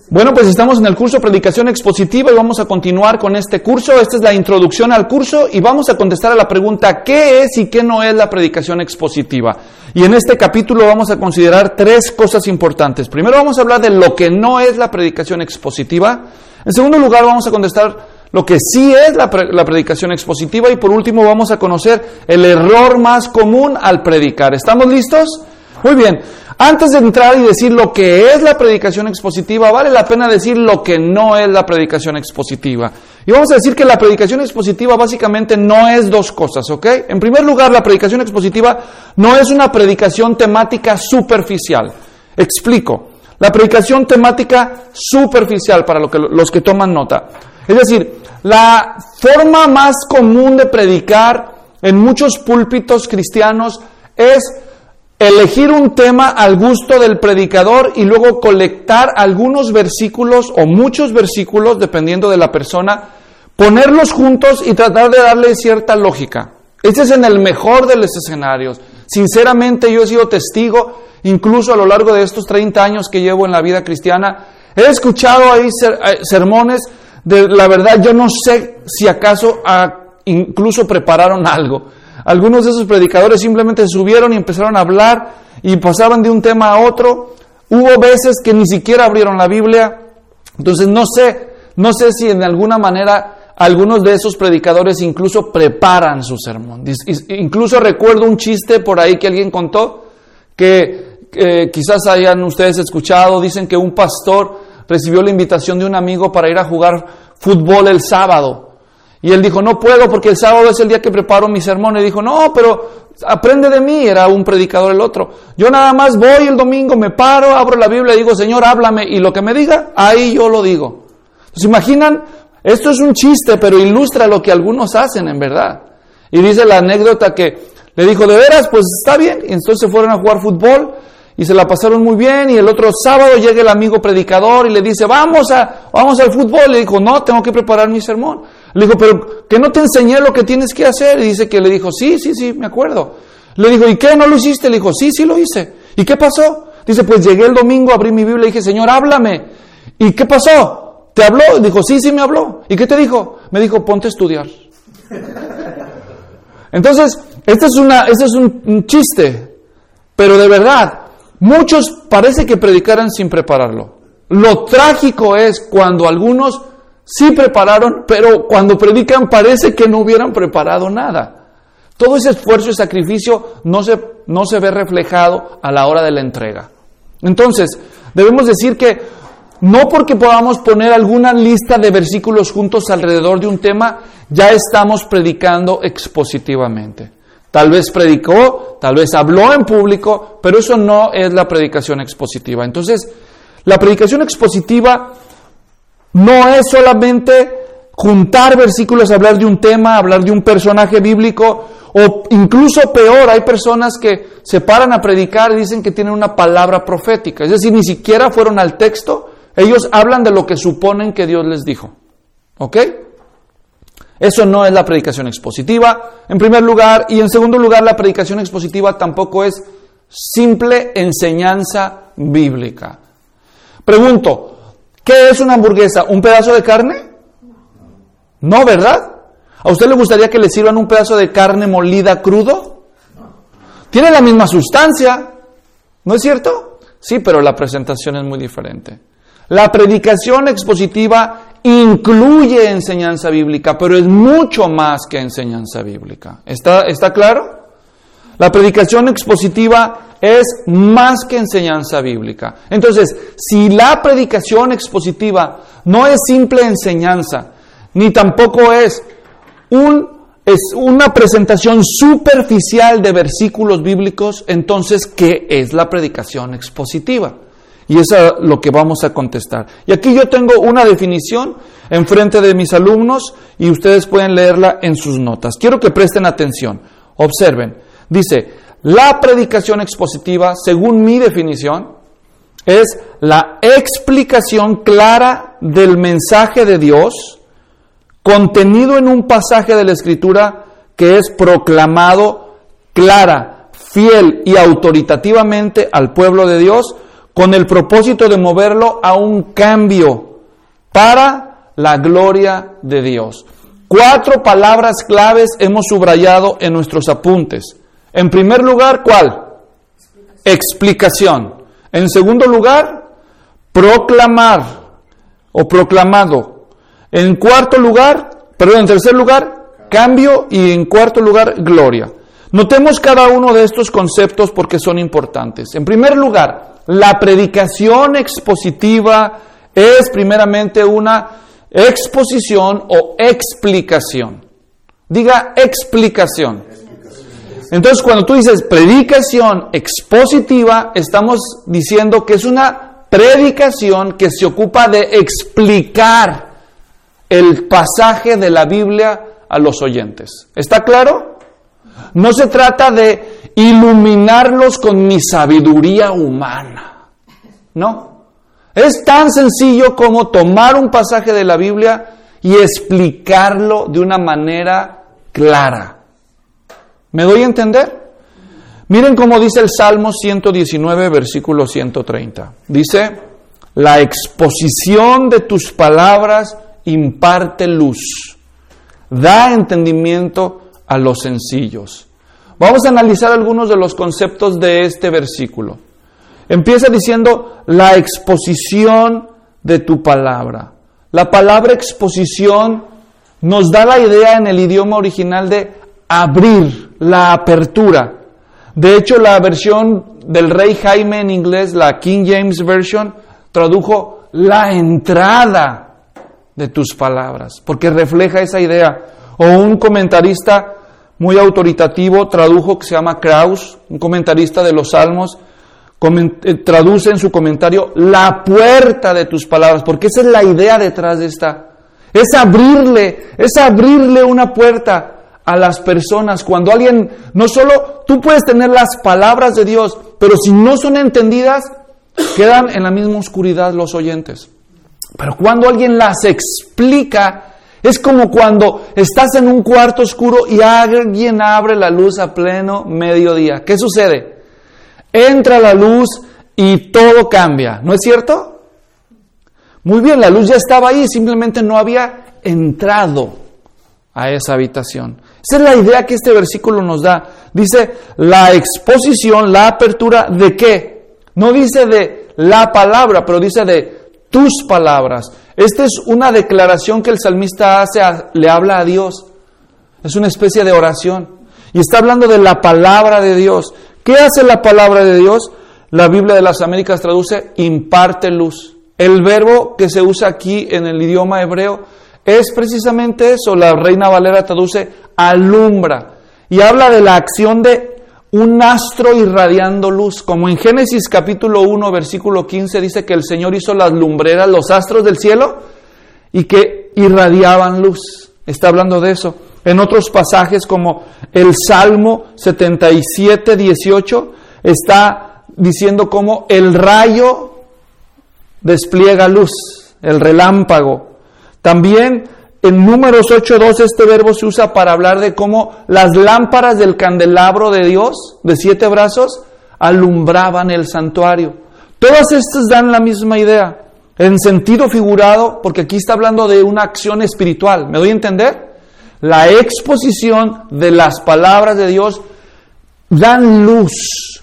Bueno, pues estamos en el curso Predicación Expositiva y vamos a continuar con este curso. Esta es la introducción al curso y vamos a contestar a la pregunta ¿qué es y qué no es la predicación expositiva? Y en este capítulo vamos a considerar tres cosas importantes. Primero vamos a hablar de lo que no es la predicación expositiva. En segundo lugar vamos a contestar lo que sí es la predicación expositiva y por último vamos a conocer el error más común al predicar. ¿Estamos listos? Muy bien. Antes de entrar y decir lo que es la predicación expositiva, vale la pena decir lo que no es la predicación expositiva. Y vamos a decir que la predicación expositiva básicamente no es dos cosas, ¿ok? En primer lugar, la predicación expositiva no es una predicación temática superficial. Explico. La predicación temática superficial, para los que toman nota. Es decir, la forma más común de predicar en muchos púlpitos cristianos es elegir un tema al gusto del predicador y luego colectar algunos versículos o muchos versículos, dependiendo de la persona, ponerlos juntos y tratar de darle cierta lógica. Este es en el mejor de los escenarios. Sinceramente, yo he sido testigo, incluso a lo largo de estos 30 años que llevo en la vida cristiana, he escuchado ahí sermones de, la verdad, yo no sé si acaso incluso prepararon algo. Algunos de esos predicadores simplemente se subieron y empezaron a hablar y pasaban de un tema a otro. Hubo veces que ni siquiera abrieron la Biblia. Entonces no sé si en alguna manera algunos de esos predicadores incluso preparan su sermón. Incluso recuerdo un chiste por ahí que alguien contó que quizás hayan ustedes escuchado. Dicen que un pastor recibió la invitación de un amigo para ir a jugar fútbol el sábado. Y él dijo, no puedo porque el sábado es el día que preparo mi sermón. Y dijo, no, pero aprende de mí. Era un predicador el otro. Yo nada más voy el domingo, me paro, abro la Biblia y digo, Señor, háblame. Y lo que me diga, ahí yo lo digo. ¿Se imaginan? Esto es un chiste, pero ilustra lo que algunos hacen en verdad. Y dice la anécdota que le dijo, ¿de veras? Pues está bien. Y entonces se fueron a jugar fútbol y se la pasaron muy bien. Y el otro sábado llega el amigo predicador y le dice, vamos al fútbol. Le dijo, no, tengo que preparar mi sermón. Le dijo, pero que no te enseñé lo que tienes que hacer. Y dice que le dijo, sí, me acuerdo. Le dijo, ¿y qué? ¿No lo hiciste? Le dijo, sí lo hice. ¿Y qué pasó? Dice, pues llegué el domingo, abrí mi Biblia y dije, Señor, háblame. ¿Y qué pasó? ¿Te habló? Dijo, sí me habló. ¿Y qué te dijo? Me dijo, ponte a estudiar. Entonces, este es un chiste, pero de verdad, muchos parece que predicaran sin prepararlo. Lo trágico es cuando algunos sí prepararon, pero cuando predican parece que no hubieran preparado nada. Todo ese esfuerzo y sacrificio no se ve reflejado a la hora de la entrega. Entonces, debemos decir que no porque podamos poner alguna lista de versículos juntos alrededor de un tema, ya estamos predicando expositivamente. Tal vez predicó, tal vez habló en público, pero eso no es la predicación expositiva. Entonces, la predicación expositiva no es solamente juntar versículos, hablar de un tema, hablar de un personaje bíblico, o incluso peor, hay personas que se paran a predicar y dicen que tienen una palabra profética. Es decir, ni siquiera fueron al texto, ellos hablan de lo que suponen que Dios les dijo. ¿Ok? Eso no es la predicación expositiva, en primer lugar, y en segundo lugar, la predicación expositiva tampoco es simple enseñanza bíblica. Pregunto, ¿qué es una hamburguesa? ¿Un pedazo de carne? No, ¿verdad? ¿A usted le gustaría que le sirvan un pedazo de carne molida crudo? Tiene la misma sustancia, ¿no es cierto? Sí, pero la presentación es muy diferente. La predicación expositiva incluye enseñanza bíblica, pero es mucho más que enseñanza bíblica. ¿Está claro? La predicación expositiva es más que enseñanza bíblica. Entonces, si la predicación expositiva no es simple enseñanza, ni tampoco es una presentación superficial de versículos bíblicos, entonces, ¿qué es la predicación expositiva? Y eso es lo que vamos a contestar. Y aquí yo tengo una definición enfrente de mis alumnos y ustedes pueden leerla en sus notas. Quiero que presten atención. Observen. Dice, la predicación expositiva, según mi definición, es la explicación clara del mensaje de Dios contenido en un pasaje de la Escritura que es proclamado clara, fiel y autoritativamente al pueblo de Dios con el propósito de moverlo a un cambio para la gloria de Dios. 4 palabras claves hemos subrayado en nuestros apuntes. En primer lugar, ¿cuál? Explicación. En segundo lugar, proclamar o proclamado. En tercer lugar, cambio, y en cuarto lugar, gloria. Notemos cada uno de estos conceptos porque son importantes. En primer lugar, la predicación expositiva es primeramente una exposición o explicación. Diga explicación. Entonces, cuando tú dices predicación expositiva, estamos diciendo que es una predicación que se ocupa de explicar el pasaje de la Biblia a los oyentes. ¿Está claro? No se trata de iluminarlos con mi sabiduría humana. No. Es tan sencillo como tomar un pasaje de la Biblia y explicarlo de una manera clara. ¿Me doy a entender? Miren cómo dice el Salmo 119, versículo 130. Dice, la exposición de tus palabras imparte luz, da entendimiento a los sencillos. Vamos a analizar algunos de los conceptos de este versículo. Empieza diciendo, la exposición de tu palabra. La palabra exposición nos da la idea en el idioma original de abrir, la apertura. De hecho, la versión del Rey Jaime en inglés, la King James Version, tradujo la entrada de tus palabras, porque refleja esa idea. O un comentarista muy autoritativo tradujo, que se llama Krauss, un comentarista de los Salmos, traduce en su comentario la puerta de tus palabras, porque esa es la idea detrás de esta. Es abrirle una puerta a las personas. Cuando alguien, no solo tú puedes tener las palabras de Dios, pero si no son entendidas, quedan en la misma oscuridad los oyentes. Pero cuando alguien las explica, es como cuando estás en un cuarto oscuro y alguien abre la luz a pleno mediodía. ¿Qué sucede? Entra la luz y todo cambia, ¿no es cierto? Muy bien, la luz ya estaba ahí, simplemente no había entrado a esa habitación. Esa es la idea que este versículo nos da. Dice la exposición, la apertura ¿de qué? No dice de la palabra, pero dice de tus palabras. Esta es una declaración que el salmista hace, le habla a Dios. Es una especie de oración. Y está hablando de la palabra de Dios. ¿Qué hace la palabra de Dios? La Biblia de las Américas traduce imparte luz. El verbo que se usa aquí en el idioma hebreo es precisamente eso. La Reina Valera traduce alumbra. Y habla de la acción de un astro irradiando luz. Como en Génesis capítulo 1, versículo 15 dice que el Señor hizo las lumbreras, los astros del cielo, y que irradiaban luz. Está hablando de eso. En otros pasajes como el Salmo 77, 18, está diciendo cómo el rayo despliega luz, el relámpago. También en Números 8:2 este verbo se usa para hablar de cómo las lámparas del candelabro de Dios, de 7 brazos, alumbraban el santuario. Todas estas dan la misma idea, en sentido figurado, porque aquí está hablando de una acción espiritual. ¿Me doy a entender? La exposición de las palabras de Dios dan luz,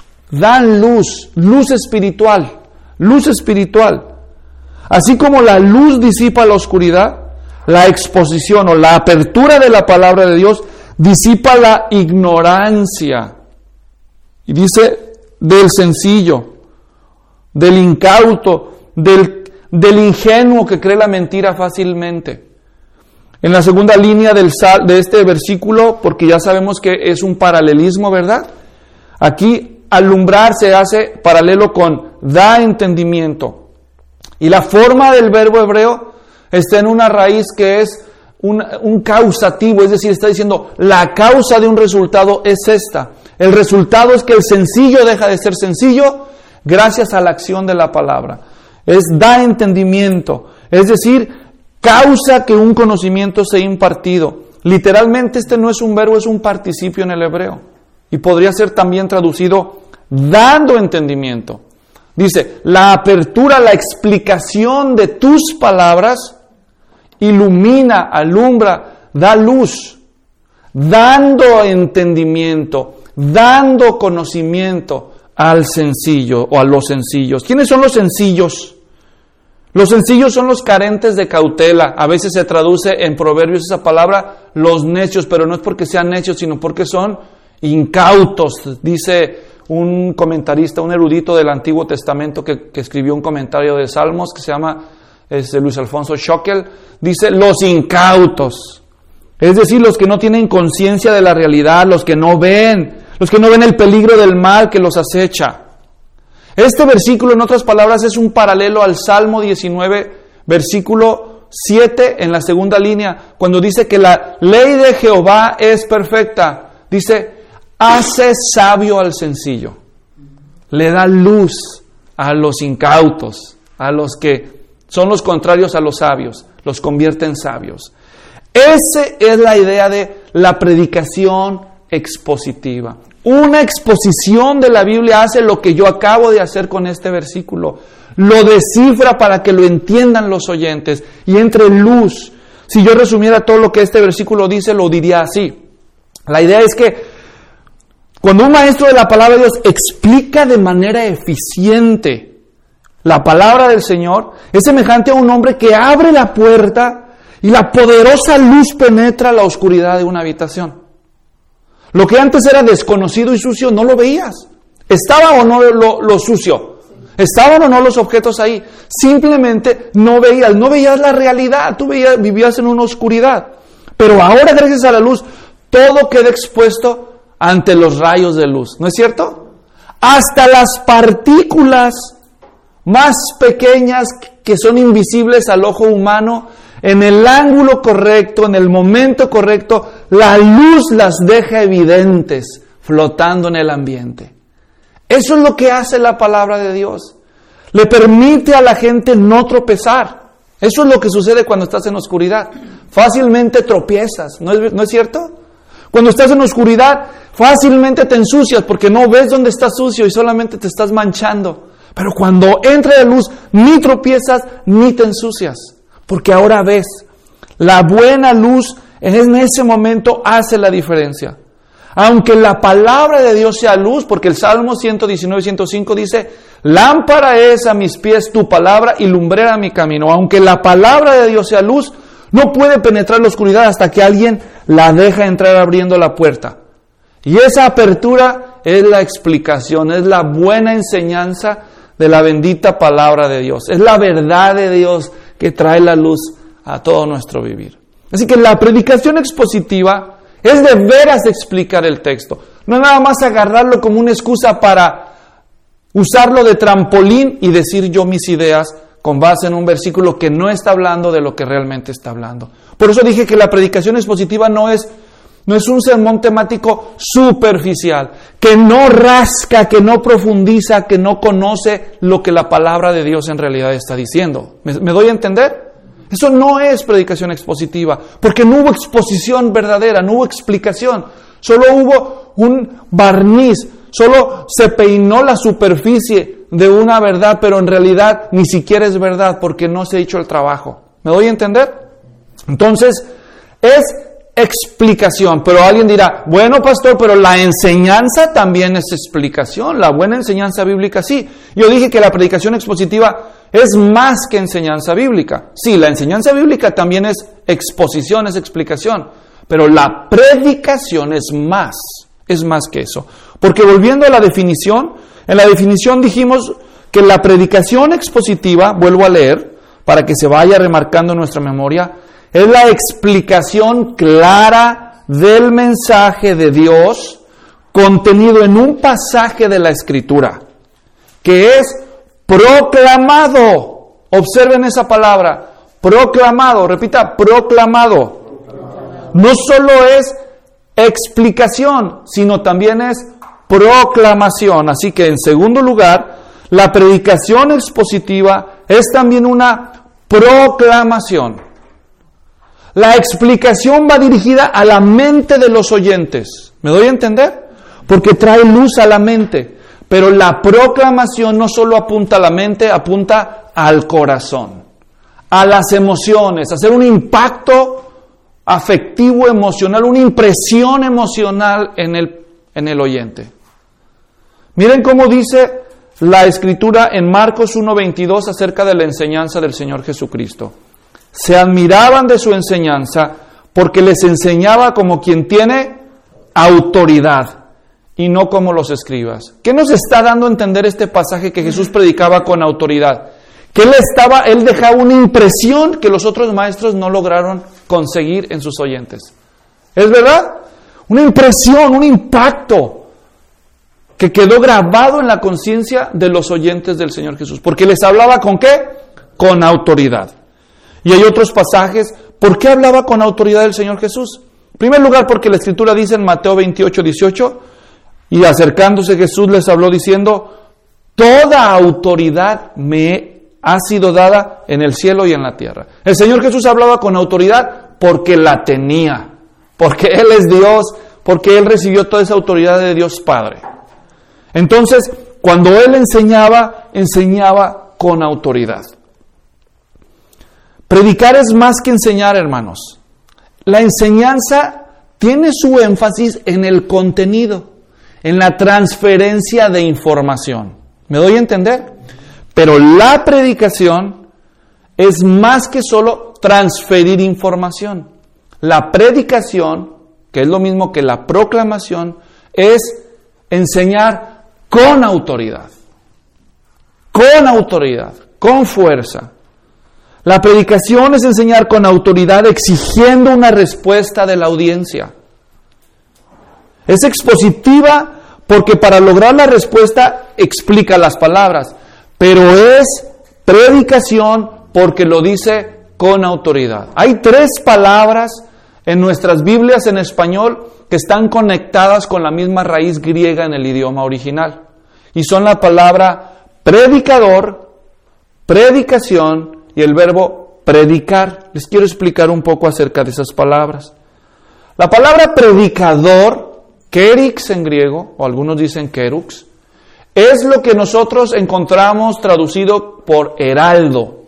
luz espiritual, luz espiritual. Así como la luz disipa la oscuridad, la exposición o la apertura de la palabra de Dios disipa la ignorancia. Y dice del sencillo, del incauto, del ingenuo que cree la mentira fácilmente. En la segunda línea de este versículo, porque ya sabemos que es un paralelismo, ¿verdad? Aquí alumbrar se hace paralelo con da entendimiento. Y la forma del verbo hebreo está en una raíz que es un causativo, es decir, está diciendo la causa de un resultado es esta. El resultado es que el sencillo deja de ser sencillo gracias a la acción de la palabra. Es da entendimiento, es decir, causa que un conocimiento sea impartido. Literalmente este no es un verbo, es un participio en el hebreo. Y podría ser también traducido dando entendimiento. Dice, la apertura, la explicación de tus palabras ilumina, alumbra, da luz, dando entendimiento, dando conocimiento al sencillo o a los sencillos. ¿Quiénes son los sencillos? Los sencillos son los carentes de cautela. A veces se traduce en Proverbios esa palabra, los necios, pero no es porque sean necios, sino porque son incautos. Dice un comentarista, un erudito del Antiguo Testamento que escribió un comentario de Salmos que se llama Luis Alfonso Schockel, dice los incautos. Es decir, los que no tienen conciencia de la realidad, los que no ven el peligro del mal que los acecha. Este versículo, en otras palabras, es un paralelo al Salmo 19, versículo 7, en la segunda línea, cuando dice que la ley de Jehová es perfecta. Dice, hace sabio al sencillo. Le da luz a los incautos, a los que son los contrarios a los sabios, los convierte en sabios. Esa es la idea de la predicación expositiva. Una exposición de la Biblia hace lo que yo acabo de hacer con este versículo. Lo descifra para que lo entiendan los oyentes y entre luz. Si yo resumiera todo lo que este versículo dice, lo diría así. La idea es que cuando un maestro de la palabra de Dios explica de manera eficiente la palabra del Señor, es semejante a un hombre que abre la puerta y la poderosa luz penetra la oscuridad de una habitación. Lo que antes era desconocido y sucio, no lo veías. ¿Estaba o no lo sucio? ¿Estaban o no los objetos ahí? Simplemente no veías la realidad, vivías en una oscuridad. Pero ahora, gracias a la luz, todo queda expuesto ante los rayos de luz, ¿no es cierto? Hasta las partículas más pequeñas que son invisibles al ojo humano, en el ángulo correcto, en el momento correcto, la luz las deja evidentes, flotando en el ambiente. Eso es lo que hace la palabra de Dios. Le permite a la gente no tropezar. Eso es lo que sucede cuando estás en oscuridad. Fácilmente tropiezas, ¿no es cierto? Cuando estás en oscuridad, fácilmente te ensucias porque no ves dónde estás sucio y solamente te estás manchando. Pero cuando entra la luz, ni tropiezas ni te ensucias. Porque ahora ves, la buena luz en ese momento hace la diferencia. Aunque la palabra de Dios sea luz, porque el Salmo 119, 105 dice, lámpara es a mis pies tu palabra y lumbrera mi camino. Aunque la palabra de Dios sea luz, no puede penetrar la oscuridad hasta que alguien la deja entrar abriendo la puerta. Y esa apertura es la explicación, es la buena enseñanza de la bendita palabra de Dios. Es la verdad de Dios que trae la luz a todo nuestro vivir. Así que la predicación expositiva es de veras explicar el texto. No es nada más agarrarlo como una excusa para usarlo de trampolín y decir yo mis ideas con base en un versículo que no está hablando de lo que realmente está hablando. Por eso dije que la predicación expositiva no es un sermón temático superficial, que no rasca, que no profundiza, que no conoce lo que la palabra de Dios en realidad está diciendo. ¿Me doy a entender? Eso no es predicación expositiva, porque no hubo exposición verdadera, no hubo explicación, solo hubo un barniz, solo se peinó la superficie de una verdad, pero en realidad ni siquiera es verdad, porque no se ha hecho el trabajo. ¿Me doy a entender? Entonces, es explicación, pero alguien dirá, bueno pastor, pero la enseñanza también es explicación, la buena enseñanza bíblica sí. Yo dije que la predicación expositiva es más que enseñanza bíblica. Sí, la enseñanza bíblica también es exposición, es explicación, pero la predicación es más que eso. Porque volviendo a la definición, en la definición dijimos que la predicación expositiva, vuelvo a leer, para que se vaya remarcando en nuestra memoria, es la explicación clara del mensaje de Dios contenido en un pasaje de la Escritura, que es proclamado. Observen esa palabra, proclamado, repita, proclamado. No solo es explicación, sino también es proclamación. Así que en segundo lugar, la predicación expositiva es también una proclamación. La explicación va dirigida a la mente de los oyentes. ¿Me doy a entender? Porque trae luz a la mente. Pero la proclamación no solo apunta a la mente, apunta al corazón, a las emociones, a hacer un impacto afectivo, emocional, una impresión emocional en el oyente. Miren cómo dice la Escritura en Marcos 1:22 acerca de la enseñanza del Señor Jesucristo. Se admiraban de su enseñanza porque les enseñaba como quien tiene autoridad y no como los escribas. ¿Qué nos está dando a entender este pasaje que Jesús predicaba con autoridad? Que él dejaba una impresión que los otros maestros no lograron conseguir en sus oyentes. ¿Es verdad? Una impresión, un impacto que quedó grabado en la conciencia de los oyentes del Señor Jesús. Porque les hablaba ¿con qué? Con autoridad. Y hay otros pasajes. ¿Por qué hablaba con autoridad el Señor Jesús? En primer lugar, porque la Escritura dice en Mateo 28:18, y acercándose Jesús les habló diciendo, toda autoridad me ha sido dada en el cielo y en la tierra. El Señor Jesús hablaba con autoridad porque la tenía, porque Él es Dios, porque Él recibió toda esa autoridad de Dios Padre. Entonces, cuando Él enseñaba con autoridad. Predicar es más que enseñar, hermanos. La enseñanza tiene su énfasis en el contenido, en la transferencia de información. ¿Me doy a entender? Pero la predicación es más que solo transferir información. La predicación, que es lo mismo que la proclamación, es enseñar con autoridad, con fuerza. La predicación es enseñar con autoridad exigiendo una respuesta de la audiencia. Es expositiva porque para lograr la respuesta explica las palabras, pero es predicación porque lo dice con autoridad. Hay 3 palabras en nuestras Biblias en español que están conectadas con la misma raíz griega en el idioma original. Y son la palabra predicador, predicación y el verbo predicar. Les quiero explicar un poco acerca de esas palabras. La palabra predicador, kerix en griego, o algunos dicen kerux, es lo que nosotros encontramos traducido por heraldo.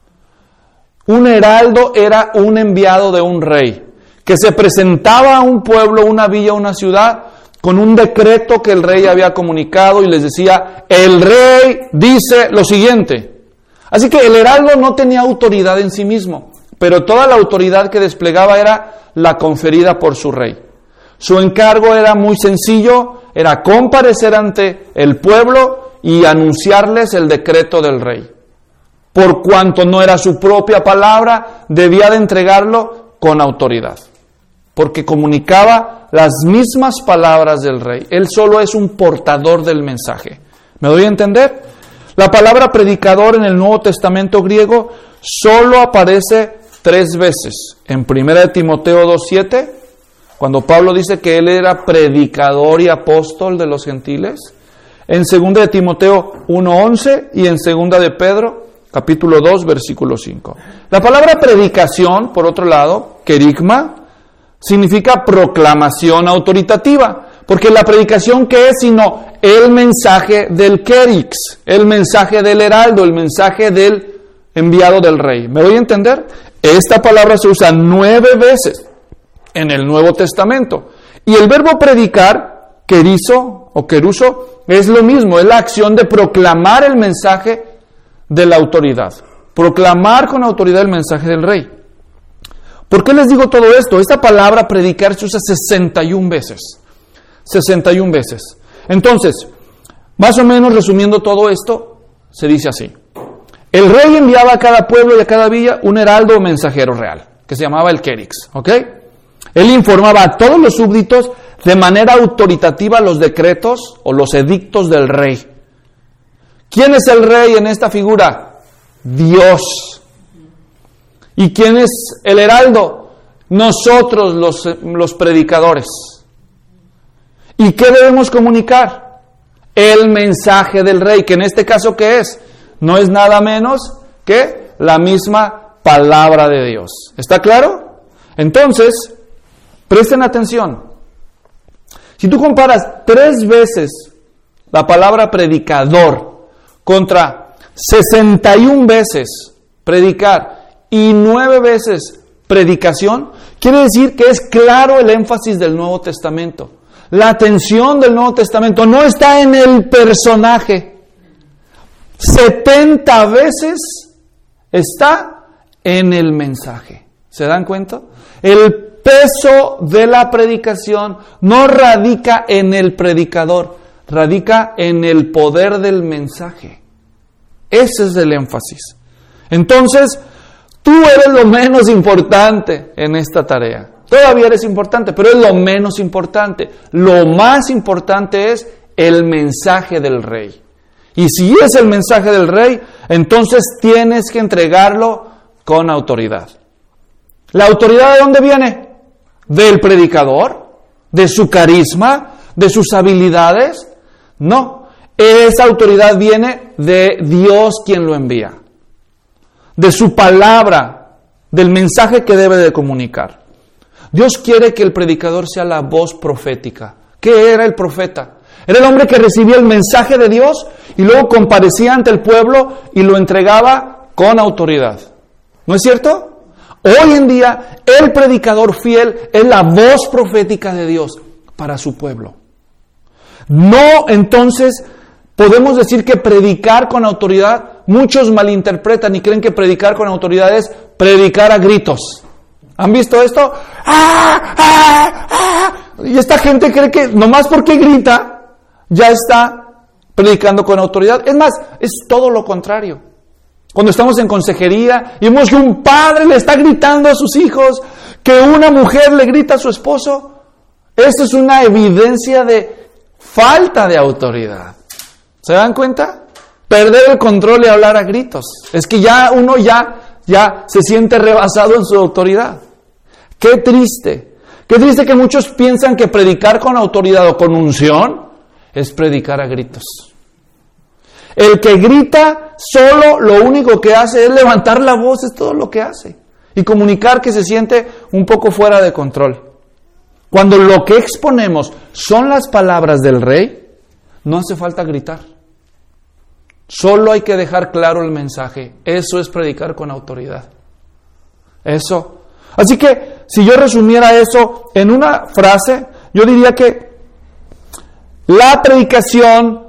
Un heraldo era un enviado de un rey, que se presentaba a un pueblo, una villa, una ciudad, con un decreto que el rey había comunicado y les decía, el rey dice lo siguiente. Así que el heraldo no tenía autoridad en sí mismo, pero toda la autoridad que desplegaba era la conferida por su rey. Su encargo era muy sencillo, era comparecer ante el pueblo y anunciarles el decreto del rey. Por cuanto no era su propia palabra, debía de entregarlo con autoridad, porque comunicaba las mismas palabras del rey. Él solo es un portador del mensaje. ¿Me doy a entender? La palabra predicador en el Nuevo Testamento griego solo aparece 3 veces. En 1 Timoteo 2:7, cuando Pablo dice que él era predicador y apóstol de los gentiles. En 2 Timoteo 1:11 y en 2 de Pedro, capítulo 2, versículo 5. La palabra predicación, por otro lado, kerigma, significa proclamación autoritativa, porque la predicación ¿qué es? Sino el mensaje del kerix, el mensaje del heraldo, el mensaje del enviado del rey. ¿Me doy a entender? Esta palabra se usa 9 veces en el Nuevo Testamento. Y el verbo predicar, kerizo o keruso, es lo mismo, es la acción de proclamar el mensaje de la autoridad. Proclamar con autoridad el mensaje del rey. ¿Por qué les digo todo esto? Esta palabra predicar se usa 61 veces. 61 veces. Entonces, más o menos resumiendo todo esto, se dice así. El rey enviaba a cada pueblo y a cada villa un heraldo o mensajero real, que se llamaba el kerix, ¿ok? Él informaba a todos los súbditos de manera autoritativa los decretos o los edictos del rey. ¿Quién es el rey en esta figura? Dios. ¿Y quién es el heraldo? Nosotros los predicadores. ¿Y qué debemos comunicar? El mensaje del rey, que en este caso ¿qué es? No es nada menos que la misma palabra de Dios. ¿Está claro? Entonces, presten atención. Si tú comparas 3 veces la palabra predicador contra 61 veces predicar y 9 veces predicación, quiere decir que es claro el énfasis del Nuevo Testamento. La atención del Nuevo Testamento no está en el personaje. 70 veces está en el mensaje. ¿Se dan cuenta? El peso de la predicación no radica en el predicador, radica en el poder del mensaje. Ese es el énfasis. Entonces, tú eres lo menos importante en esta tarea. Todavía eres importante, pero es lo menos importante. Lo más importante es el mensaje del Rey. Y si es el mensaje del Rey, entonces tienes que entregarlo con autoridad. ¿La autoridad de dónde viene? ¿Del predicador? ¿De su carisma? ¿De sus habilidades? No. Esa autoridad viene de Dios quien lo envía. De su palabra, del mensaje que debe de comunicar. Dios quiere que el predicador sea la voz profética. ¿Qué era el profeta? Era el hombre que recibía el mensaje de Dios y luego comparecía ante el pueblo y lo entregaba con autoridad. ¿No es cierto? Hoy en día, el predicador fiel es la voz profética de Dios para su pueblo. No, entonces, podemos decir que predicar con autoridad, muchos malinterpretan y creen que predicar con autoridad es predicar a gritos. ¿Han visto esto? ¡Ah! ¡Ah! ¡Ah! Y esta gente cree que nomás porque grita, ya está predicando con autoridad. Es más, es todo lo contrario. Cuando estamos en consejería y vemos que un padre le está gritando a sus hijos, que una mujer le grita a su esposo, esto es una evidencia de falta de autoridad. ¿Se dan cuenta? Perder el control y hablar a gritos. Es que uno ya se siente rebasado en su autoridad. Qué triste. Qué triste que muchos piensan que predicar con autoridad o con unción es predicar a gritos. El que grita solo lo único que hace es levantar la voz, es todo lo que hace. Y comunicar que se siente un poco fuera de control. Cuando lo que exponemos son las palabras del Rey, no hace falta gritar. Solo hay que dejar claro el mensaje. Eso es predicar con autoridad. Eso. Así que, si yo resumiera eso en una frase, yo diría que la predicación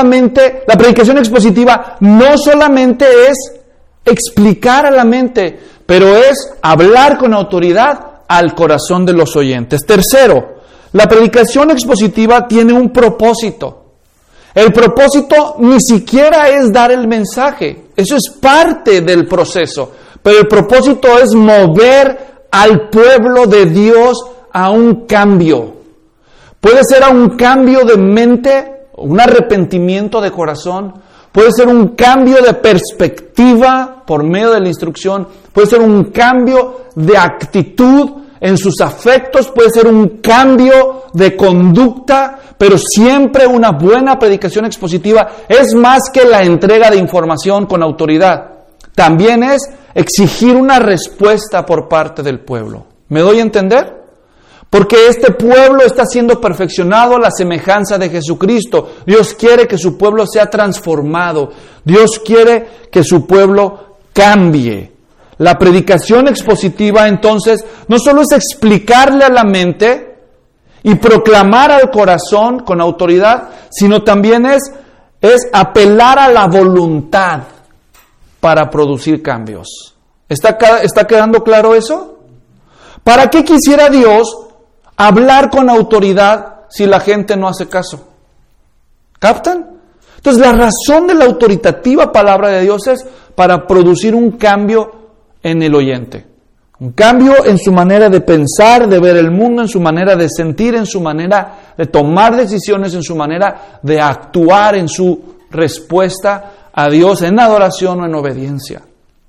expositiva no solamente es explicar a la mente, pero es hablar con autoridad al corazón de los oyentes. Tercero, la predicación expositiva tiene un propósito. El propósito ni siquiera es dar el mensaje, eso es parte del proceso, pero el propósito es mover al pueblo de Dios a un cambio. Puede ser a un cambio de mente, un arrepentimiento de corazón, puede ser un cambio de perspectiva por medio de la instrucción, puede ser un cambio de actitud en sus afectos, puede ser un cambio de conducta, pero siempre una buena predicación expositiva es más que la entrega de información con autoridad. También es exigir una respuesta por parte del pueblo. ¿Me doy a entender? Porque este pueblo está siendo perfeccionado a la semejanza de Jesucristo. Dios quiere que su pueblo sea transformado. Dios quiere que su pueblo cambie. La predicación expositiva, entonces, no solo es explicarle a la mente y proclamar al corazón con autoridad, sino también es apelar a la voluntad para producir cambios. ¿Está quedando claro eso? ¿Para qué quisiera Dios hablar con autoridad si la gente no hace caso? ¿Captan? Entonces, la razón de la autoritativa palabra de Dios es para producir un cambio en el oyente. Un cambio en su manera de pensar, de ver el mundo, en su manera de sentir, en su manera de tomar decisiones, en su manera de actuar, en su respuesta a Dios en adoración o en obediencia.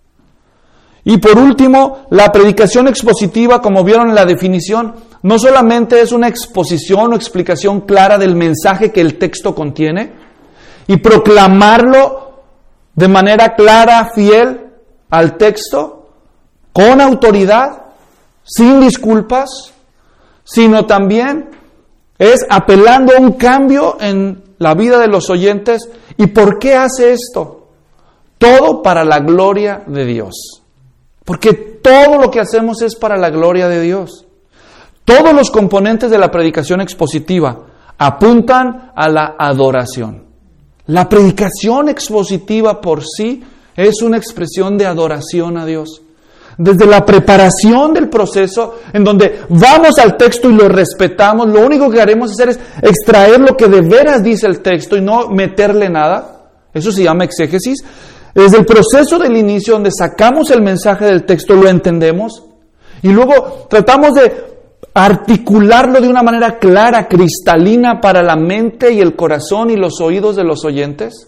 Y por último, la predicación expositiva, como vieron en la definición, no solamente es una exposición o explicación clara del mensaje que el texto contiene y proclamarlo de manera clara, fiel al texto, con autoridad, sin disculpas, sino también es apelando a un cambio en la vida de los oyentes. ¿Y por qué hace esto? Todo para la gloria de Dios. Porque todo lo que hacemos es para la gloria de Dios. Todos los componentes de la predicación expositiva apuntan a la adoración. La predicación expositiva por sí es una expresión de adoración a Dios. Desde la preparación del proceso, en donde vamos al texto y lo respetamos, lo único que haremos es extraer lo que de veras dice el texto y no meterle nada. Eso se llama exégesis. Desde el proceso del inicio, donde sacamos el mensaje del texto, lo entendemos y luego tratamos de articularlo de una manera clara, cristalina para la mente y el corazón y los oídos de los oyentes.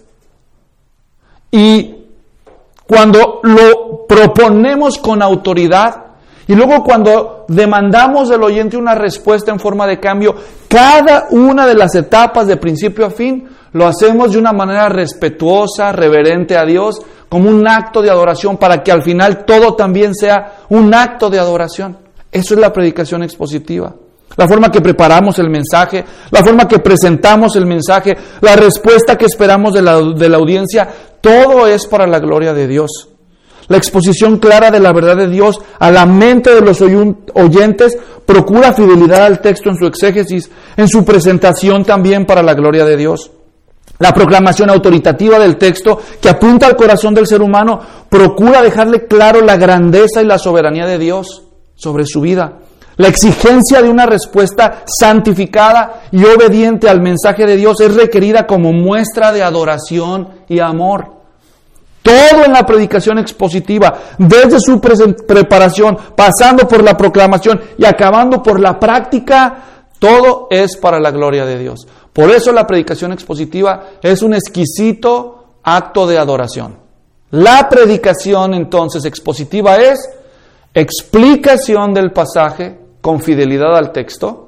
Y cuando lo proponemos con autoridad y luego cuando demandamos del oyente una respuesta en forma de cambio, cada una de las etapas de principio a fin lo hacemos de una manera respetuosa, reverente a Dios, como un acto de adoración, para que al final todo también sea un acto de adoración. Eso es la predicación expositiva. La forma que preparamos el mensaje, la forma que presentamos el mensaje, la respuesta que esperamos de la audiencia, todo es para la gloria de Dios. La exposición clara de la verdad de Dios a la mente de los oyentes procura fidelidad al texto en su exégesis, en su presentación también para la gloria de Dios. La proclamación autoritativa del texto, que apunta al corazón del ser humano, procura dejarle claro la grandeza y la soberanía de Dios sobre su vida. La exigencia de una respuesta santificada y obediente al mensaje de Dios es requerida como muestra de adoración y amor. Todo en la predicación expositiva, desde su preparación, pasando por la proclamación y acabando por la práctica, todo es para la gloria de Dios. Por eso la predicación expositiva es un exquisito acto de adoración. La predicación entonces expositiva es explicación del pasaje con fidelidad al texto,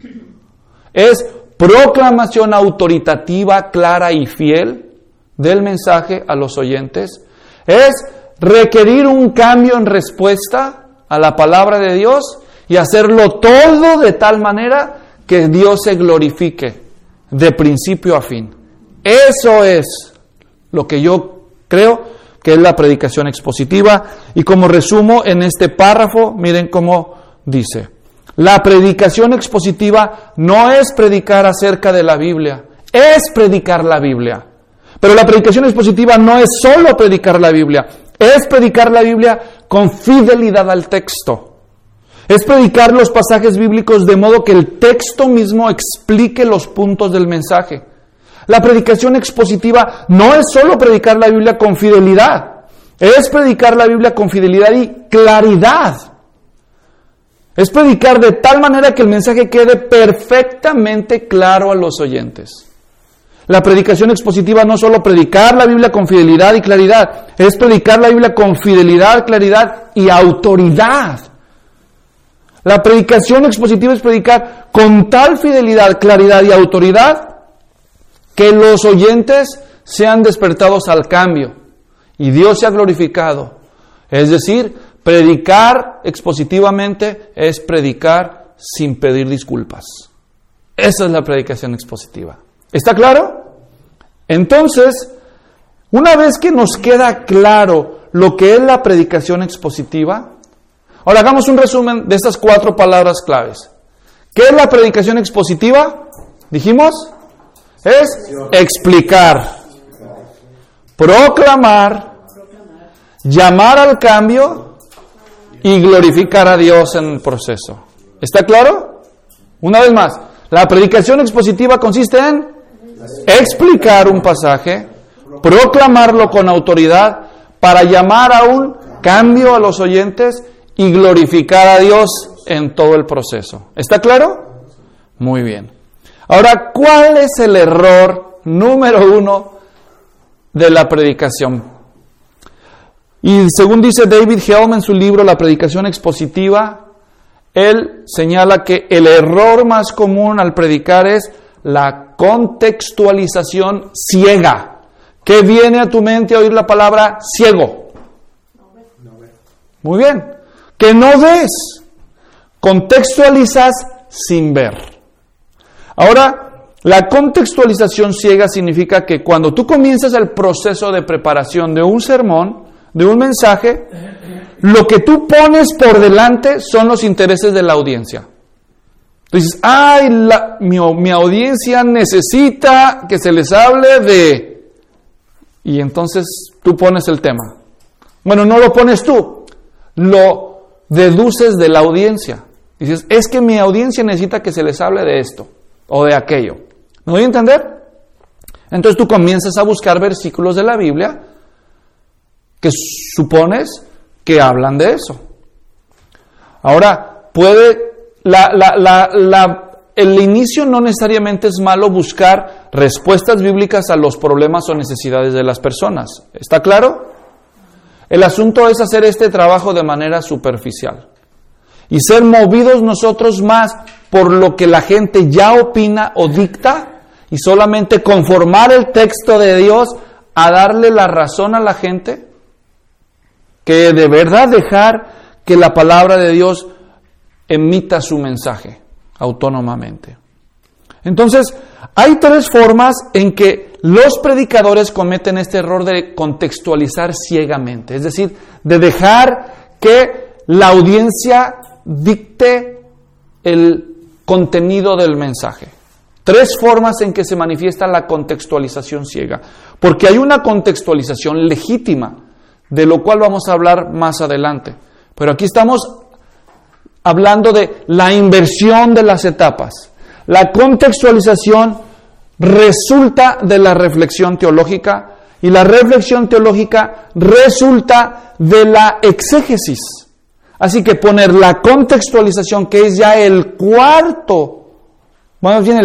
es proclamación autoritativa, clara y fiel del mensaje a los oyentes, es requerir un cambio en respuesta a la palabra de Dios y hacerlo todo de tal manera que Dios se glorifique de principio a fin. Eso es lo que yo creo que es la predicación expositiva, y como resumo en este párrafo, miren cómo dice: la predicación expositiva no es predicar acerca de la Biblia, es predicar la Biblia. Pero la predicación expositiva no es solo predicar la Biblia, es predicar la Biblia con fidelidad al texto. Es predicar los pasajes bíblicos de modo que el texto mismo explique los puntos del mensaje. La predicación expositiva no es solo predicar la Biblia con fidelidad, es predicar la Biblia con fidelidad y claridad. Es predicar de tal manera que el mensaje quede perfectamente claro a los oyentes. La predicación expositiva no es solo predicar la Biblia con fidelidad y claridad, es predicar la Biblia con fidelidad, claridad y autoridad. La predicación expositiva es predicar con tal fidelidad, claridad y autoridad que los oyentes sean despertados al cambio y Dios sea glorificado. Es decir, predicar expositivamente es predicar sin pedir disculpas. Esa es la predicación expositiva. ¿Está claro? Entonces, una vez que nos queda claro lo que es la predicación expositiva, ahora hagamos un resumen de estas 4 palabras claves. ¿Qué es la predicación expositiva? Dijimos, es explicar, proclamar, llamar al cambio y glorificar a Dios en el proceso. ¿Está claro? Una vez más, la predicación expositiva consiste en explicar un pasaje, proclamarlo con autoridad para llamar a un cambio a los oyentes y glorificar a Dios en todo el proceso. ¿Está claro? Muy bien. Ahora, ¿cuál es el error número 1 de la predicación? Y según dice David Helm en su libro La predicación expositiva, él señala que el error más común al predicar es la contextualización ciega. ¿Qué viene a tu mente a oír la palabra ciego? Muy bien. Que no ves. Contextualizas sin ver. Ahora, La contextualización ciega significa que cuando tú comienzas el proceso de preparación de un sermón, de un mensaje, lo que tú pones por delante son los intereses de la audiencia. Tú dices, mi audiencia necesita que se les hable de... Y entonces tú pones el tema. Bueno, no lo pones tú, lo deduces de la audiencia. Dices, es que mi audiencia necesita que se les hable de esto o de aquello. ¿Me doy a entender? Entonces tú comienzas a buscar versículos de la Biblia que supones que hablan de eso. Ahora, el inicio no necesariamente es malo buscar respuestas bíblicas a los problemas o necesidades de las personas. ¿Está claro? El asunto es hacer este trabajo de manera superficial y ser movidos nosotros más por lo que la gente ya opina o dicta y solamente conformar el texto de Dios a darle la razón a la gente, que de verdad dejar que la palabra de Dios emita su mensaje autónomamente. Entonces, hay tres formas en que los predicadores cometen este error de contextualizar ciegamente, es decir, de dejar que la audiencia dicte el contenido del mensaje. Tres formas en que se manifiesta la contextualización ciega, porque hay una contextualización legítima, de lo cual vamos a hablar más adelante. Pero aquí estamos hablando de la inversión de las etapas. La contextualización resulta de la reflexión teológica y la reflexión teológica resulta de la exégesis. Así que poner la contextualización, que es ya el cuarto, más bien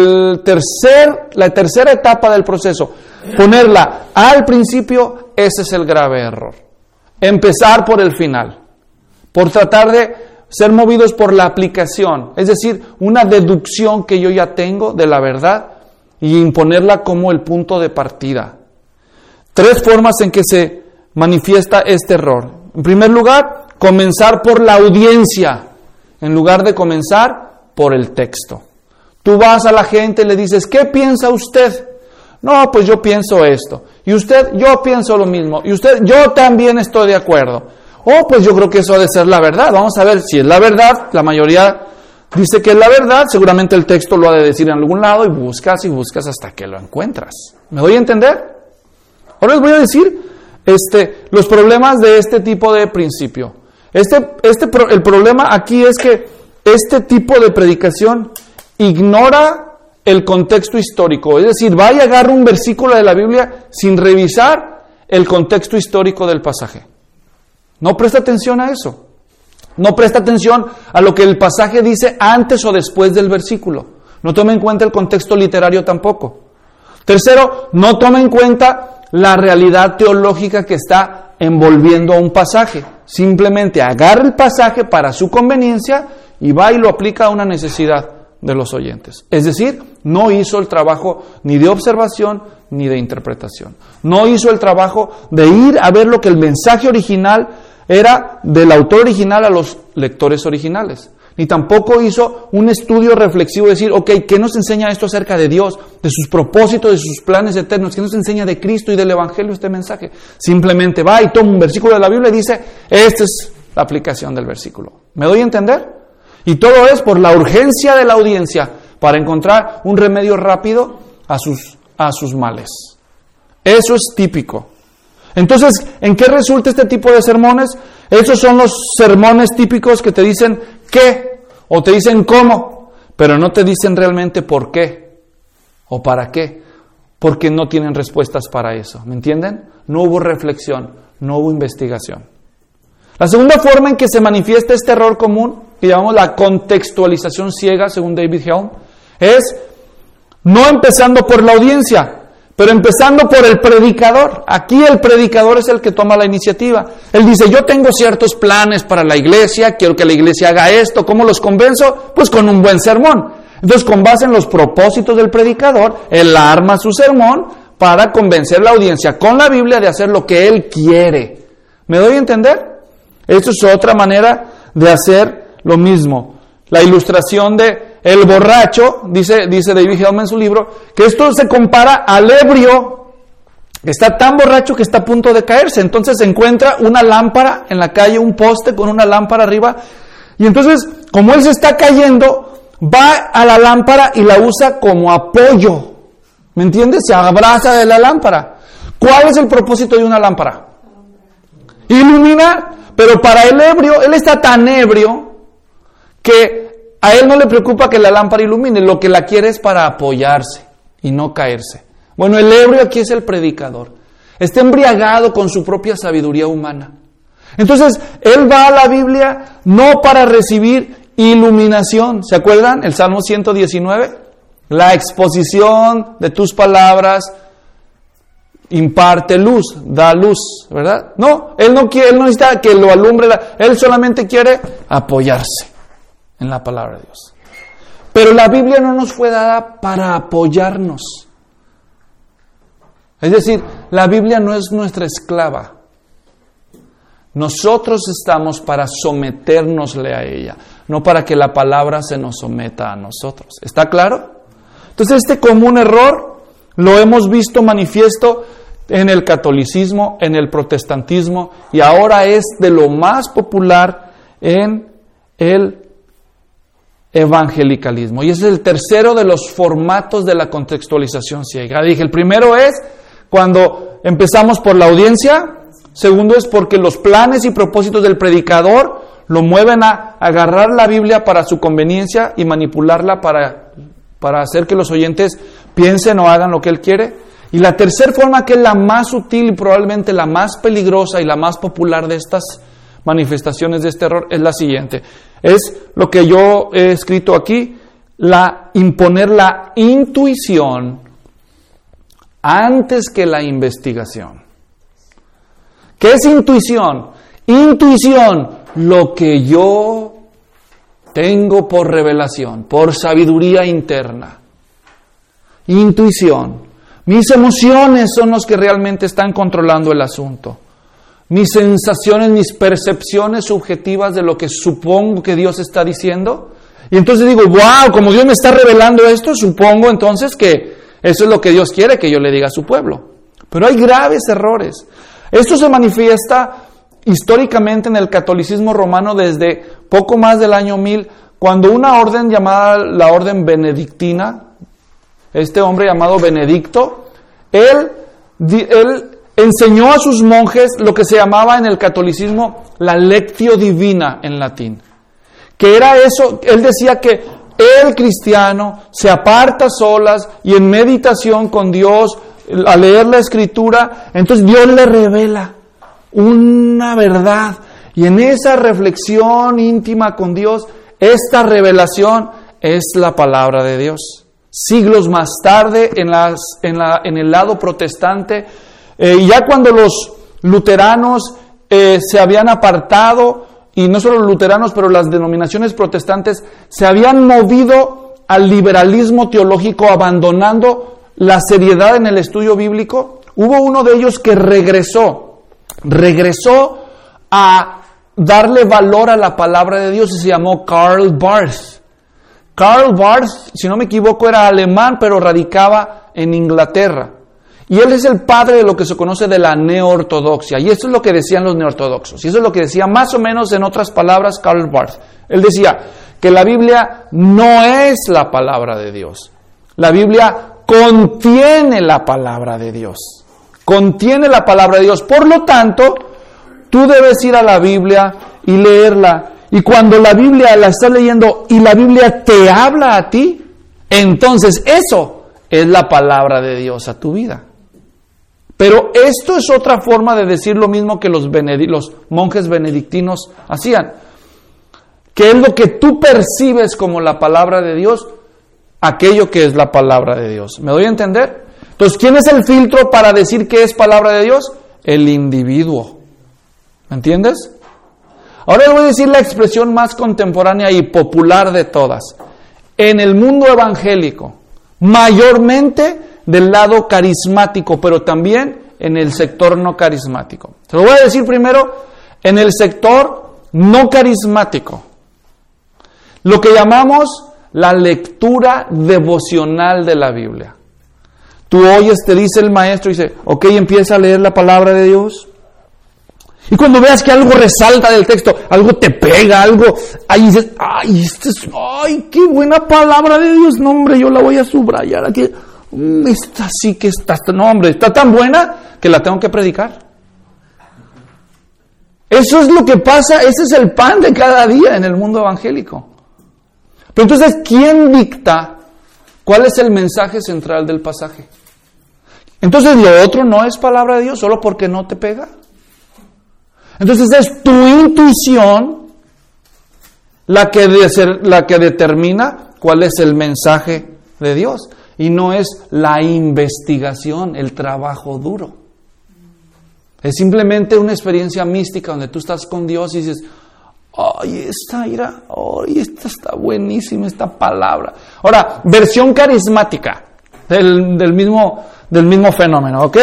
la tercera etapa del proceso, ponerla al principio, ese es el grave error. Empezar por el final, por tratar de ser movidos por la aplicación, es decir, una deducción que yo ya tengo de la verdad y imponerla como el punto de partida. Tres formas en que se manifiesta este error. En primer lugar, comenzar por la audiencia, en lugar de comenzar por el texto. Tú vas a la gente y le dices, ¿qué piensa usted? No, pues yo pienso esto. Y usted, yo pienso lo mismo. Y usted, yo también estoy de acuerdo. Oh, pues yo creo que eso ha de ser la verdad. Vamos a ver si es la verdad. La mayoría dice que es la verdad. Seguramente el texto lo ha de decir en algún lado y buscas hasta que lo encuentras. ¿Me doy a entender? Ahora les voy a decir los problemas de este tipo de principio. El problema aquí es que este tipo de predicación ignora el contexto histórico, es decir, va y agarra un versículo de la Biblia sin revisar el contexto histórico del pasaje. No presta atención a eso. No presta atención a lo que el pasaje dice antes o después del versículo. No toma en cuenta el contexto literario tampoco. Tercero, no toma en cuenta la realidad teológica que está envolviendo a un pasaje. Simplemente agarra el pasaje para su conveniencia y va y lo aplica a una necesidad de los oyentes. Es decir, no hizo el trabajo ni de observación ni de interpretación. No hizo el trabajo de ir a ver lo que el mensaje original era del autor original a los lectores originales. Ni tampoco hizo un estudio reflexivo de decir, ok, ¿qué nos enseña esto acerca de Dios, de sus propósitos, de sus planes eternos? ¿Qué nos enseña de Cristo y del Evangelio este mensaje? Simplemente va y toma un versículo de la Biblia y dice, esta es la aplicación del versículo. ¿Me doy a entender? Y todo es por la urgencia de la audiencia para encontrar un remedio rápido a sus males. Eso es típico. Entonces, ¿en qué resulta este tipo de sermones? Esos son los sermones típicos que te dicen qué o te dicen cómo, pero no te dicen realmente por qué o para qué, porque no tienen respuestas para eso. ¿Me entienden? No hubo reflexión, no hubo investigación. La segunda forma en que se manifiesta este error común, que llamamos la contextualización ciega, según David Helm, es no empezando por la audiencia, pero empezando por el predicador. Aquí el predicador es el que toma la iniciativa. Él dice, yo tengo ciertos planes para la iglesia, quiero que la iglesia haga esto. ¿Cómo los convenzo? Pues con un buen sermón. Entonces, con base en los propósitos del predicador, él arma su sermón para convencer a la audiencia con la Biblia de hacer lo que él quiere. ¿Me doy a entender? Esto es otra manera de hacer lo mismo. La ilustración de el borracho, dice David Hellman en su libro, que esto se compara al ebrio, que está tan borracho que está a punto de caerse. Entonces se encuentra una lámpara en la calle, un poste con una lámpara arriba, y entonces, como él se está cayendo, va a la lámpara y la usa como apoyo. ¿Me entiendes? Se abraza de la lámpara. ¿Cuál es el propósito de una lámpara? Iluminar. Pero para el ebrio, él está tan ebrio que a él no le preocupa que la lámpara ilumine. Lo que la quiere es para apoyarse y no caerse. Bueno, el ebrio aquí es el predicador. Está embriagado con su propia sabiduría humana. Entonces, él va a la Biblia no para recibir iluminación. ¿Se acuerdan? El Salmo 119. La exposición de tus palabras imparte luz, da luz, ¿verdad? No, él no necesita que lo alumbre, él solamente quiere apoyarse en la palabra de Dios. Pero la Biblia no nos fue dada para apoyarnos. Es decir, la Biblia no es nuestra esclava. Nosotros estamos para sometérnosle a ella, no para que la palabra se nos someta a nosotros. ¿Está claro? Entonces este común error lo hemos visto manifiesto en el catolicismo, en el protestantismo, y ahora es de lo más popular en el evangelicalismo. Y ese es el tercero de los formatos de la contextualización ciega. Dije, el primero es cuando empezamos por la audiencia, segundo es porque los planes y propósitos del predicador lo mueven a agarrar la Biblia para su conveniencia y manipularla para hacer que los oyentes piensen o hagan lo que él quiere. Y la tercera forma, que es la más sutil y probablemente la más peligrosa y la más popular de estas manifestaciones de este error, es la siguiente. Es lo que yo he escrito aquí, imponer la intuición antes que la investigación. ¿Qué es intuición? Intuición, lo que yo tengo por revelación, por sabiduría interna. Intuición. Mis emociones son los que realmente están controlando el asunto. Mis sensaciones, mis percepciones subjetivas de lo que supongo que Dios está diciendo. Y entonces digo, wow, como Dios me está revelando esto, supongo entonces que eso es lo que Dios quiere que yo le diga a su pueblo. Pero hay graves errores. Esto se manifiesta históricamente en el catolicismo romano desde poco más del año 1000, cuando una orden llamada la orden benedictina, este hombre llamado Benedicto, él enseñó a sus monjes lo que se llamaba en el catolicismo la lectio divina en latín. Que era eso, él decía que el cristiano se aparta solas y en meditación con Dios, a leer la Escritura, entonces Dios le revela una verdad. Y en esa reflexión íntima con Dios, esta revelación es la palabra de Dios. Siglos más tarde, en el lado protestante, ya cuando los luteranos se habían apartado, y no solo los luteranos, pero las denominaciones protestantes se habían movido al liberalismo teológico, abandonando la seriedad en el estudio bíblico, hubo uno de ellos que regresó a darle valor a la palabra de Dios y se llamó Karl Barth. Karl Barth, si no me equivoco, era alemán, pero radicaba en Inglaterra. Y él es el padre de lo que se conoce de la neortodoxia. Y esto es lo que decían los neortodoxos. Y eso es lo que decía más o menos, en otras palabras, Karl Barth. Él decía que la Biblia no es la palabra de Dios. La Biblia contiene la palabra de Dios. Contiene la palabra de Dios. Por lo tanto, tú debes ir a la Biblia y leerla. Y cuando la Biblia la estás leyendo y la Biblia te habla a ti, entonces eso es la palabra de Dios a tu vida. Pero esto es otra forma de decir lo mismo que los monjes benedictinos hacían. Que es lo que tú percibes como la palabra de Dios, aquello que es la palabra de Dios. ¿Me doy a entender? Entonces, ¿quién es el filtro para decir que es palabra de Dios? El individuo. ¿Me entiendes? Ahora les voy a decir la expresión más contemporánea y popular de todas. En el mundo evangélico, mayormente del lado carismático, pero también en el sector no carismático. Se lo voy a decir primero, en el sector no carismático. Lo que llamamos la lectura devocional de la Biblia. Tú oyes, te dice el maestro, dice, ok, empieza a leer la palabra de Dios. Y cuando veas que algo resalta del texto, algo te pega, algo, ahí dices, ay, qué buena palabra de Dios, no hombre, yo la voy a subrayar aquí. Esta sí que está, no hombre, está tan buena que la tengo que predicar. Eso es lo que pasa, ese es el pan de cada día en el mundo evangélico. Pero entonces, ¿quién dicta cuál es el mensaje central del pasaje? Entonces, lo otro no es palabra de Dios solo porque no te pega. Entonces, es tu intuición la que determina cuál es el mensaje de Dios. Y no es la investigación, el trabajo duro. Es simplemente una experiencia mística donde tú estás con Dios y dices, ay, esta está buenísima, esta palabra. Ahora, versión carismática del mismo fenómeno, ¿ok?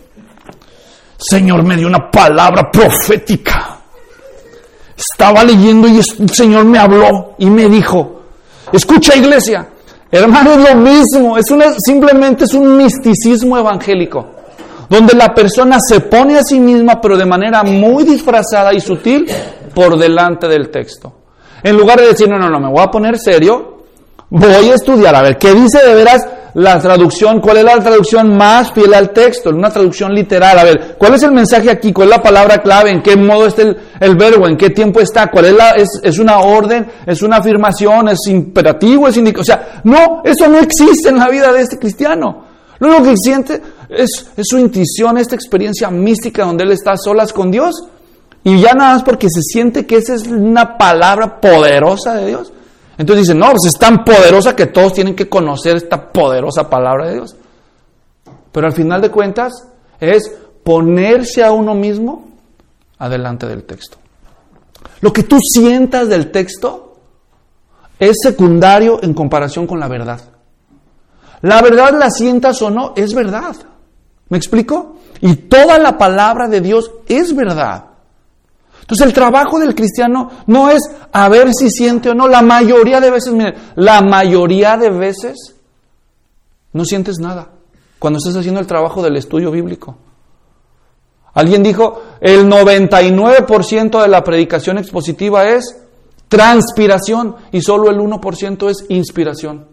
Señor me dio una palabra profética. Estaba leyendo y el Señor me habló y me dijo, escucha, iglesia. Hermano, es lo mismo, simplemente es un misticismo evangélico, donde la persona se pone a sí misma, pero de manera muy disfrazada y sutil, por delante del texto. En lugar de decir, no, me voy a poner serio, voy a estudiar, a ver, ¿qué dice de veras la traducción? ¿Cuál es la traducción más fiel al texto? Una traducción literal, a ver, ¿cuál es el mensaje aquí? ¿Cuál es la palabra clave? ¿En qué modo está el verbo? ¿En qué tiempo está? ¿Cuál es una orden? ¿Es una afirmación? ¿Es imperativo? ¿Es indicativo? O sea, no, eso no existe en la vida de este cristiano. Lo único que siente es su intuición, esta experiencia mística donde él está a solas con Dios, y ya nada más porque se siente que esa es una palabra poderosa de Dios. Entonces dicen, no, pues es tan poderosa que todos tienen que conocer esta poderosa palabra de Dios. Pero al final de cuentas es ponerse a uno mismo adelante del texto. Lo que tú sientas del texto es secundario en comparación con la verdad. La verdad, la sientas o no, es verdad. ¿Me explico? Y toda la palabra de Dios es verdad. Entonces el trabajo del cristiano no es a ver si siente o no. La mayoría de veces, miren, no sientes nada cuando estás haciendo el trabajo del estudio bíblico. Alguien dijo, el 99% de la predicación expositiva es transpiración y solo el 1% es inspiración.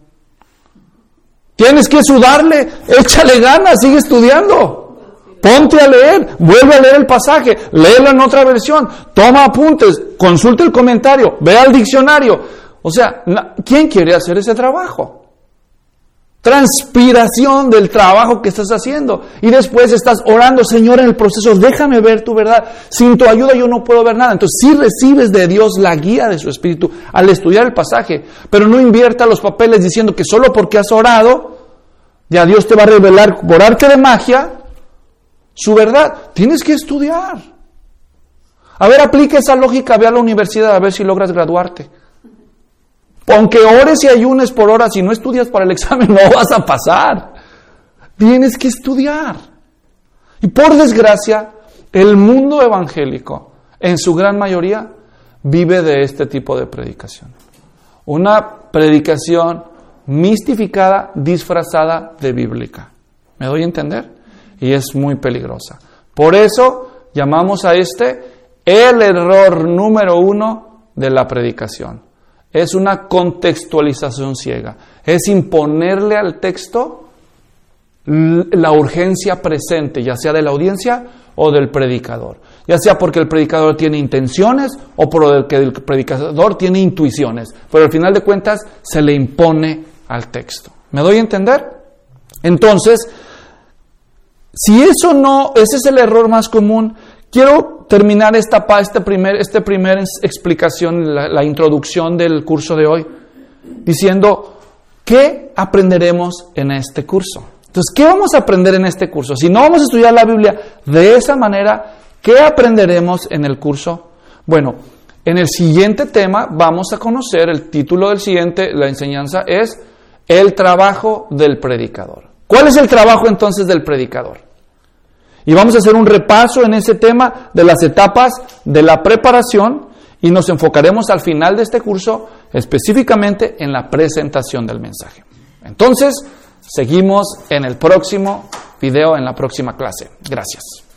Tienes que sudarle, échale ganas, sigue estudiando. Ponte a leer, vuelve a leer el pasaje, léelo en otra versión, toma apuntes, consulta el comentario, ve al diccionario. O sea, ¿quién quiere hacer ese trabajo? Transpiración del trabajo que estás haciendo. Y después estás orando, Señor, en el proceso, déjame ver tu verdad. Sin tu ayuda yo no puedo ver nada. Entonces sí recibes de Dios la guía de su Espíritu al estudiar el pasaje, pero no invierta los papeles diciendo que solo porque has orado, ya Dios te va a revelar por arte de magia su verdad. Tienes que estudiar. A ver, aplica esa lógica, ve a la universidad a ver si logras graduarte. Aunque ores y ayunes por horas, si no estudias para el examen no vas a pasar. Tienes que estudiar. Y por desgracia, el mundo evangélico, en su gran mayoría, vive de este tipo de predicación. Una predicación mistificada, disfrazada de bíblica. ¿Me doy a entender? Y es muy peligrosa. Por eso llamamos a el error número 1 de la predicación. Es una contextualización ciega. Es imponerle al texto la urgencia presente, ya sea de la audiencia o del predicador. Ya sea porque el predicador tiene intenciones o porque el predicador tiene intuiciones. Pero al final de cuentas se le impone al texto. ¿Me doy a entender? Entonces, si ese es el error más común, quiero terminar esta primera explicación, la introducción del curso de hoy, diciendo, ¿qué aprenderemos en este curso? Entonces, ¿qué vamos a aprender en este curso? Si no vamos a estudiar la Biblia de esa manera, ¿qué aprenderemos en el curso? Bueno, en el siguiente tema vamos a conocer, el título del siguiente, la enseñanza es el trabajo del predicador. ¿Cuál es el trabajo entonces del predicador? Y vamos a hacer un repaso en ese tema de las etapas de la preparación y nos enfocaremos al final de este curso específicamente en la presentación del mensaje. Entonces, seguimos en el próximo video, en la próxima clase. Gracias.